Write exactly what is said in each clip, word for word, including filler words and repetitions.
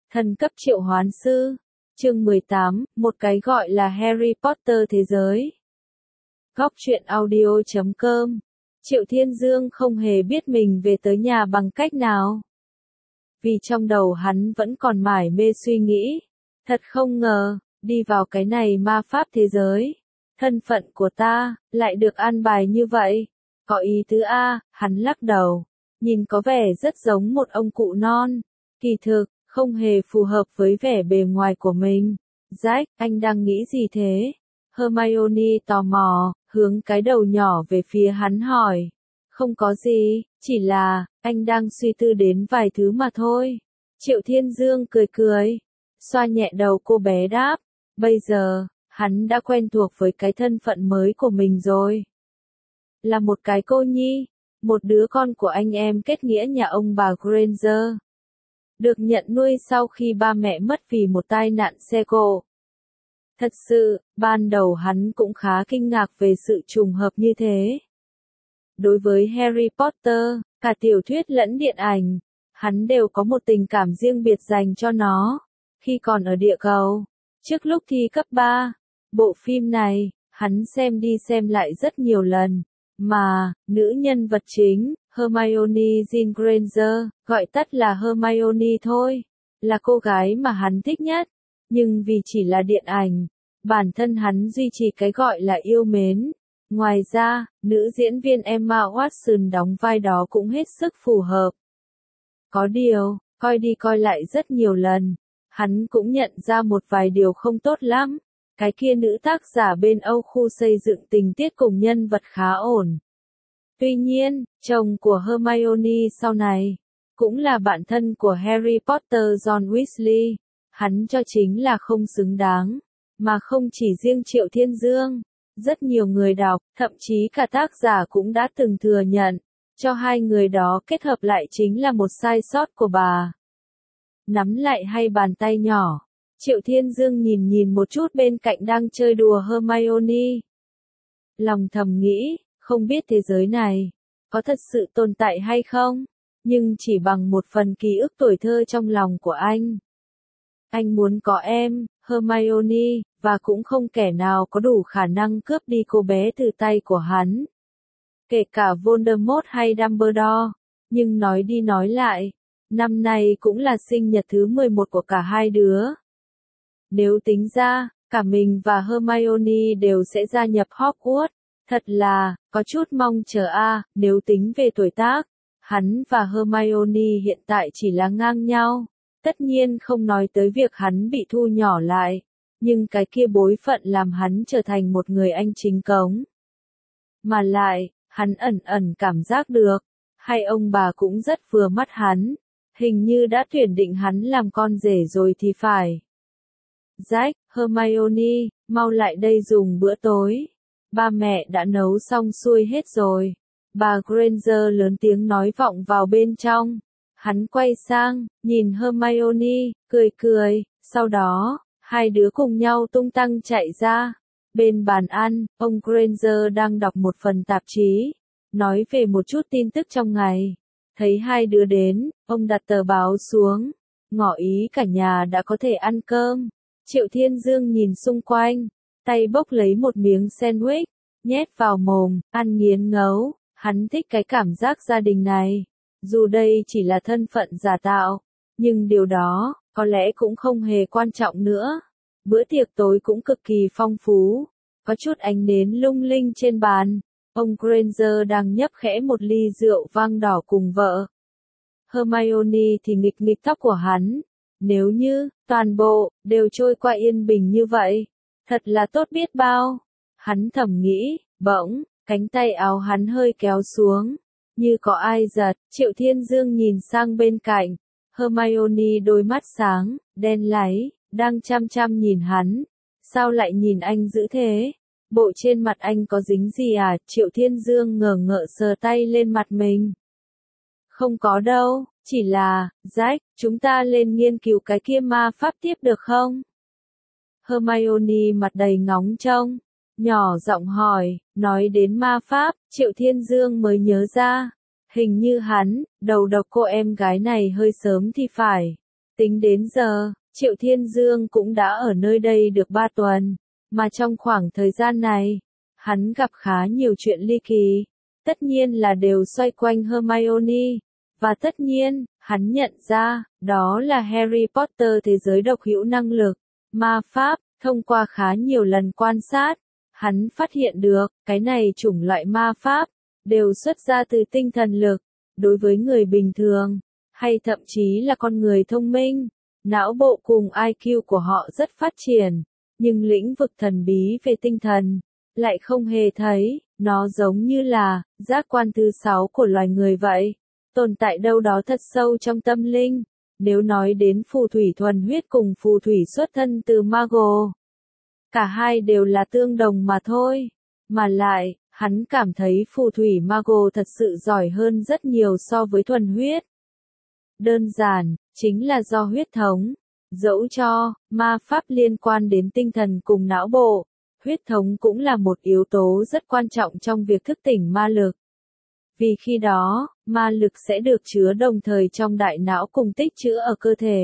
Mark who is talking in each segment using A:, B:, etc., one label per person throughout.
A: Thần cấp triệu hoán sư. Chương mười tám, một cái gọi là Harry Potter thế giới. Góc truyện audio chấm com. Triệu Thiên Dương không hề biết mình về tới nhà bằng cách nào. Vì trong đầu hắn vẫn còn mải mê suy nghĩ. Thật không ngờ, đi vào cái này ma pháp thế giới. Thân phận của ta, lại được an bài như vậy. Có ý tứ A, hắn lắc đầu. Nhìn có vẻ rất giống một ông cụ non. Kỳ thực, không hề phù hợp với vẻ bề ngoài của mình. Jack, anh đang nghĩ gì thế? Hermione tò mò, hướng cái đầu nhỏ về phía hắn hỏi. Không có gì, chỉ là, anh đang suy tư đến vài thứ mà thôi. Triệu Thiên Dương cười cười, xoa nhẹ đầu cô bé đáp. Bây giờ, hắn đã quen thuộc với cái thân phận mới của mình rồi. Là một cái cô nhi, một đứa con của anh em kết nghĩa nhà ông bà Granger. Được nhận nuôi sau khi ba mẹ mất vì một tai nạn xe cộ. Thật sự, ban đầu hắn cũng khá kinh ngạc về sự trùng hợp như thế. Đối với Harry Potter, cả tiểu thuyết lẫn điện ảnh, hắn đều có một tình cảm riêng biệt dành cho nó. Khi còn ở địa cầu, trước lúc thi cấp ba, bộ phim này, hắn xem đi xem lại rất nhiều lần. Mà, nữ nhân vật chính, Hermione Jean Granger, gọi tắt là Hermione thôi, là cô gái mà hắn thích nhất. Nhưng vì chỉ là điện ảnh, bản thân hắn duy trì cái gọi là yêu mến. Ngoài ra, nữ diễn viên Emma Watson đóng vai đó cũng hết sức phù hợp. Có điều, coi đi coi lại rất nhiều lần, hắn cũng nhận ra một vài điều không tốt lắm. Cái kia nữ tác giả bên Âu khu xây dựng tình tiết cùng nhân vật khá ổn. Tuy nhiên, chồng của Hermione sau này, cũng là bạn thân của Harry Potter John Weasley, hắn cho chính là không xứng đáng, mà không chỉ riêng Triệu Thiên Dương, rất nhiều người đọc, thậm chí cả tác giả cũng đã từng thừa nhận, cho hai người đó kết hợp lại chính là một sai sót của bà. Nắm lại hai bàn tay nhỏ, Triệu Thiên Dương nhìn nhìn một chút bên cạnh đang chơi đùa Hermione. Lòng thầm nghĩ, không biết thế giới này có thật sự tồn tại hay không, nhưng chỉ bằng một phần ký ức tuổi thơ trong lòng của anh. Anh muốn có em, Hermione, và cũng không kẻ nào có đủ khả năng cướp đi cô bé từ tay của hắn. Kể cả Voldemort hay Dumbledore, nhưng nói đi nói lại, năm nay cũng là sinh nhật thứ mười một của cả hai đứa. Nếu tính ra, cả mình và Hermione đều sẽ gia nhập Hogwarts. Thật là, có chút mong chờ a, nếu tính về tuổi tác, hắn và Hermione hiện tại chỉ là ngang nhau. Tất nhiên không nói tới việc hắn bị thu nhỏ lại, nhưng cái kia bối phận làm hắn trở thành một người anh chính cống. Mà lại, hắn ẩn ẩn cảm giác được, hai ông bà cũng rất vừa mắt hắn, hình như đã tuyển định hắn làm con rể rồi thì phải. Jack, Hermione, mau lại đây dùng bữa tối. Ba mẹ đã nấu xong xuôi hết rồi. Bà Granger lớn tiếng nói vọng vào bên trong. Hắn quay sang, nhìn Hermione, cười cười, sau đó, hai đứa cùng nhau tung tăng chạy ra. Bên bàn ăn, ông Granger đang đọc một phần tạp chí, nói về một chút tin tức trong ngày. Thấy hai đứa đến, ông đặt tờ báo xuống, ngỏ ý cả nhà đã có thể ăn cơm. Triệu Thiên Dương nhìn xung quanh, tay bốc lấy một miếng sandwich, nhét vào mồm, ăn nghiến ngấu. Hắn thích cái cảm giác gia đình này. Dù đây chỉ là thân phận giả tạo, nhưng điều đó, có lẽ cũng không hề quan trọng nữa. Bữa tiệc tối cũng cực kỳ phong phú, có chút ánh nến lung linh trên bàn. Ông Granger đang nhấp khẽ một ly rượu vang đỏ cùng vợ. Hermione thì nghịch nghịch tóc của hắn. Nếu như, toàn bộ, đều trôi qua yên bình như vậy, thật là tốt biết bao. Hắn thầm nghĩ, bỗng, cánh tay áo hắn hơi kéo xuống, như có ai giật. Triệu Thiên Dương nhìn sang bên cạnh, Hermione đôi mắt sáng, đen láy, đang chăm chăm nhìn hắn. Sao lại nhìn anh dữ thế? Bộ trên mặt anh có dính gì à? Triệu Thiên Dương ngờ ngợ sờ tay lên mặt mình. Không có đâu, chỉ là, Jack, chúng ta lên nghiên cứu cái kia ma pháp tiếp được không? Hermione mặt đầy ngóng trông, nhỏ giọng hỏi. Nói đến ma pháp, Triệu Thiên Dương mới nhớ ra, hình như hắn, đầu độc cô em gái này hơi sớm thì phải. Tính đến giờ, Triệu Thiên Dương cũng đã ở nơi đây được ba tuần, mà trong khoảng thời gian này, hắn gặp khá nhiều chuyện ly kỳ, tất nhiên là đều xoay quanh Hermione, và tất nhiên, hắn nhận ra, đó là Harry Potter thế giới độc hữu năng lực, ma pháp, thông qua khá nhiều lần quan sát, hắn phát hiện được, cái này chủng loại ma pháp, đều xuất ra từ tinh thần lực, đối với người bình thường, hay thậm chí là con người thông minh, não bộ cùng i kiu của họ rất phát triển, nhưng lĩnh vực thần bí về tinh thần, lại không hề thấy, nó giống như là, giác quan thứ sáu của loài người vậy, tồn tại đâu đó thật sâu trong tâm linh, nếu nói đến phù thủy thuần huyết cùng phù thủy xuất thân từ Mago. Cả hai đều là tương đồng mà thôi, mà lại, hắn cảm thấy phù thủy Mago thật sự giỏi hơn rất nhiều so với thuần huyết. Đơn giản, chính là do huyết thống. Dẫu cho, ma pháp liên quan đến tinh thần cùng não bộ, huyết thống cũng là một yếu tố rất quan trọng trong việc thức tỉnh ma lực. Vì khi đó, ma lực sẽ được chứa đồng thời trong đại não cùng tích trữ ở cơ thể.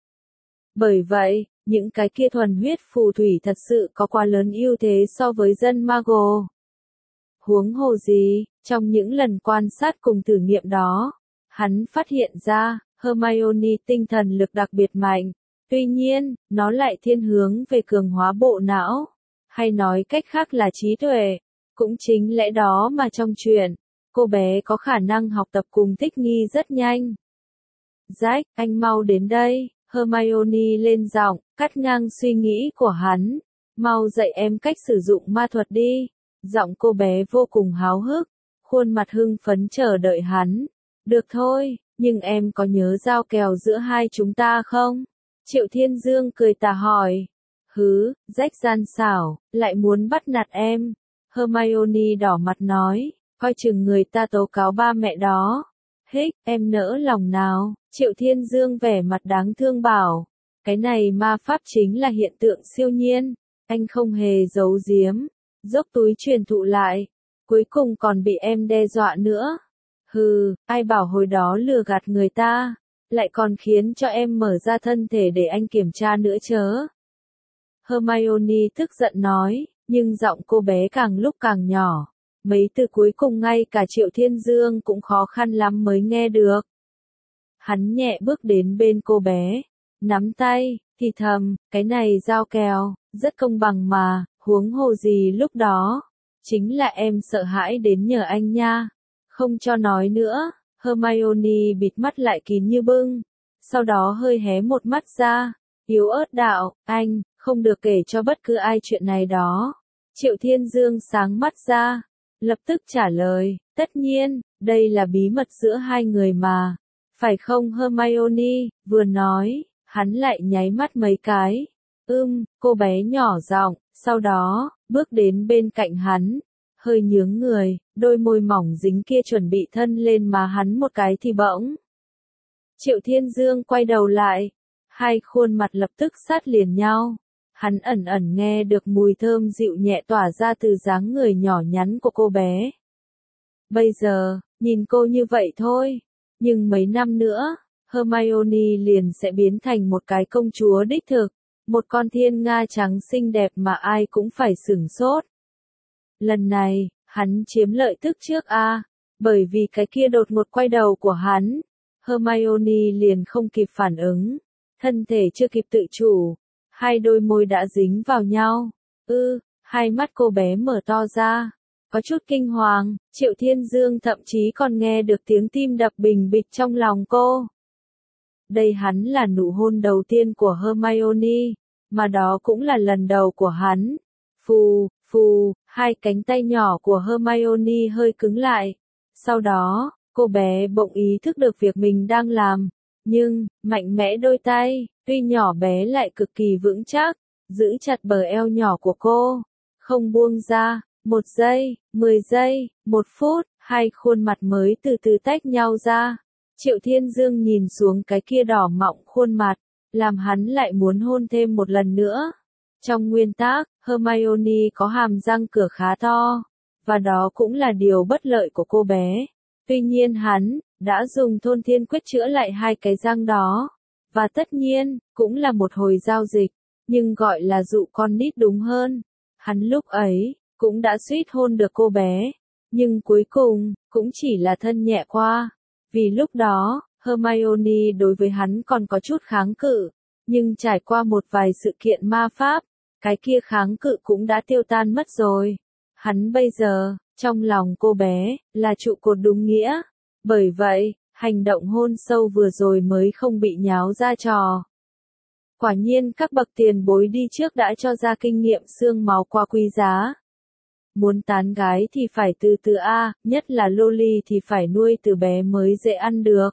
A: Bởi vậy, những cái kia thuần huyết phù thủy thật sự có quá lớn ưu thế so với dân Mago. Huống hồ gì, trong những lần quan sát cùng thử nghiệm đó, hắn phát hiện ra, Hermione tinh thần lực đặc biệt mạnh, tuy nhiên, nó lại thiên hướng về cường hóa bộ não, hay nói cách khác là trí tuệ. Cũng chính lẽ đó mà trong chuyện, cô bé có khả năng học tập cùng thích nghi rất nhanh. Jack, anh mau đến đây, Hermione lên giọng, cắt ngang suy nghĩ của hắn. Mau dạy em cách sử dụng ma thuật đi. Giọng cô bé vô cùng háo hức, khuôn mặt hưng phấn chờ đợi hắn. Được thôi, nhưng em có nhớ giao kèo giữa hai chúng ta không? Triệu Thiên Dương cười tà hỏi. Hứ, Jack gian xảo, lại muốn bắt nạt em. Hermione đỏ mặt nói, coi chừng người ta tố cáo ba mẹ đó. Hích, em nỡ lòng nào? Triệu Thiên Dương vẻ mặt đáng thương bảo. Cái này ma pháp chính là hiện tượng siêu nhiên. Anh không hề giấu giếm. Dốc túi truyền thụ lại. Cuối cùng còn bị em đe dọa nữa. Hừ, ai bảo hồi đó lừa gạt người ta. Lại còn khiến cho em mở ra thân thể để anh kiểm tra nữa chớ. Hermione tức giận nói, nhưng giọng cô bé càng lúc càng nhỏ. Mấy từ cuối cùng ngay cả Triệu Thiên Dương cũng khó khăn lắm mới nghe được. Hắn nhẹ bước đến bên cô bé, nắm tay, thì thầm, cái này giao kèo, rất công bằng mà, huống hồ gì lúc đó. Chính là em sợ hãi đến nhờ anh nha. Không cho nói nữa, Hermione bịt mắt lại kín như bưng. Sau đó hơi hé một mắt ra, yếu ớt đạo, anh, không được kể cho bất cứ ai chuyện này đó. Triệu Thiên Dương sáng mắt ra, lập tức trả lời, tất nhiên, đây là bí mật giữa hai người mà. Phải không Hermione, vừa nói, hắn lại nháy mắt mấy cái. Ưm, cô bé nhỏ giọng, sau đó, bước đến bên cạnh hắn, hơi nhướng người, đôi môi mỏng dính kia chuẩn bị thân lên má hắn một cái thì bỗng. Triệu Thiên Dương quay đầu lại, hai khuôn mặt lập tức sát liền nhau. Hắn ẩn ẩn nghe được mùi thơm dịu nhẹ tỏa ra từ dáng người nhỏ nhắn của cô bé. Bây giờ, nhìn cô như vậy thôi, nhưng mấy năm nữa, Hermione liền sẽ biến thành một cái công chúa đích thực, một con thiên nga trắng xinh đẹp mà ai cũng phải sửng sốt. Lần này, hắn chiếm lợi tức trước a, à, bởi vì cái kia đột ngột quay đầu của hắn, Hermione liền không kịp phản ứng, thân thể chưa kịp tự chủ, hai đôi môi đã dính vào nhau. Ư, hai mắt cô bé mở to ra, có chút kinh hoàng, Triệu Thiên Dương thậm chí còn nghe được tiếng tim đập bình bịch trong lòng cô. Đây hắn là nụ hôn đầu tiên của Hermione, mà đó cũng là lần đầu của hắn. Phù, phù, hai cánh tay nhỏ của Hermione hơi cứng lại. Sau đó, cô bé bỗng ý thức được việc mình đang làm. Nhưng, mạnh mẽ đôi tay, tuy nhỏ bé lại cực kỳ vững chắc, giữ chặt bờ eo nhỏ của cô. Không buông ra, một giây, mười giây, một phút, hai khuôn mặt mới từ từ tách nhau ra. Triệu Thiên Dương nhìn xuống cái kia đỏ mọng khuôn mặt, làm hắn lại muốn hôn thêm một lần nữa. Trong nguyên tắc, Hermione có hàm răng cửa khá to, và đó cũng là điều bất lợi của cô bé. Tuy nhiên hắn đã dùng thôn thiên quyết chữa lại hai cái răng đó, Và tất nhiên, cũng là một hồi giao dịch, nhưng gọi là dụ con nít đúng hơn. Hắn lúc ấy, cũng đã suýt hôn được cô bé, nhưng cuối cùng, cũng chỉ là thân nhẹ qua. Vì lúc đó, Hermione đối với hắn còn có chút kháng cự, nhưng trải qua một vài sự kiện ma pháp, cái kia kháng cự cũng đã tiêu tan mất rồi. Hắn bây giờ, trong lòng cô bé, là trụ cột đúng nghĩa. Bởi vậy, hành động hôn sâu vừa rồi mới không bị nháo ra trò. Quả nhiên các bậc tiền bối đi trước đã cho ra kinh nghiệm xương máu qua quý giá. Muốn tán gái thì phải từ từ a, nhất là loli thì phải nuôi từ bé mới dễ ăn được.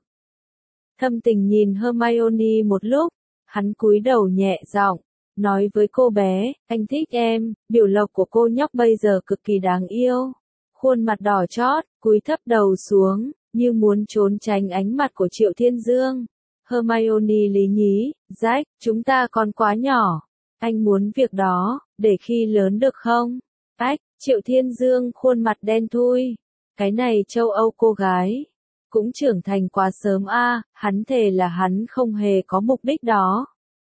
A: Thâm Tình nhìn Hermione một lúc, hắn cúi đầu nhẹ giọng, nói với cô bé, anh thích em, biểu lộc của cô nhóc bây giờ cực kỳ đáng yêu. Khuôn mặt đỏ chót, cúi thấp đầu xuống, như muốn trốn tránh ánh mặt của Triệu Thiên Dương. Hermione lý nhí, Jack, chúng ta còn quá nhỏ. Anh muốn việc đó, để khi lớn được không? Ách, Triệu Thiên Dương khuôn mặt đen thui. Cái này châu Âu cô gái. Cũng trưởng thành quá sớm a, hắn thề là hắn không hề có mục đích đó.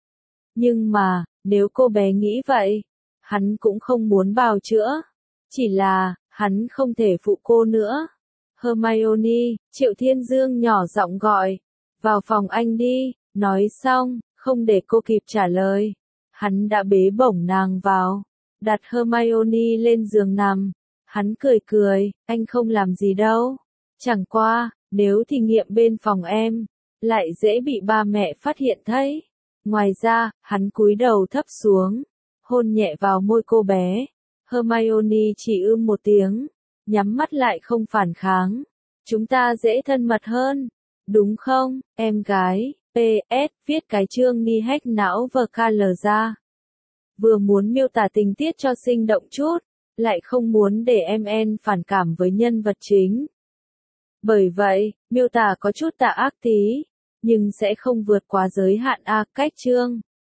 A: Nhưng mà, nếu cô bé nghĩ vậy, hắn cũng không muốn bào chữa. Chỉ là, hắn không thể phụ cô nữa. Hermione, Triệu Thiên Dương nhỏ giọng gọi. Vào phòng anh đi, nói xong, không để cô kịp trả lời. Hắn đã bế bổng nàng vào, đặt Hermione lên giường nằm. Hắn cười cười, anh không làm gì đâu. Chẳng qua, nếu thí nghiệm bên phòng em, lại dễ bị ba mẹ phát hiện thấy. Ngoài ra, hắn cúi đầu thấp xuống, hôn nhẹ vào môi cô bé. Hermione chỉ ưm một tiếng, nhắm mắt lại không phản kháng. Chúng ta dễ thân mật hơn, đúng không, em gái? pê ét viết cái chương ni hack não vờ ca lờ ra. Vừa muốn miêu tả tình tiết cho sinh động chút, lại không muốn để em en phản cảm với nhân vật chính. Bởi vậy, miêu tả có chút tà ác tí, nhưng sẽ không vượt quá giới hạn a cách chương.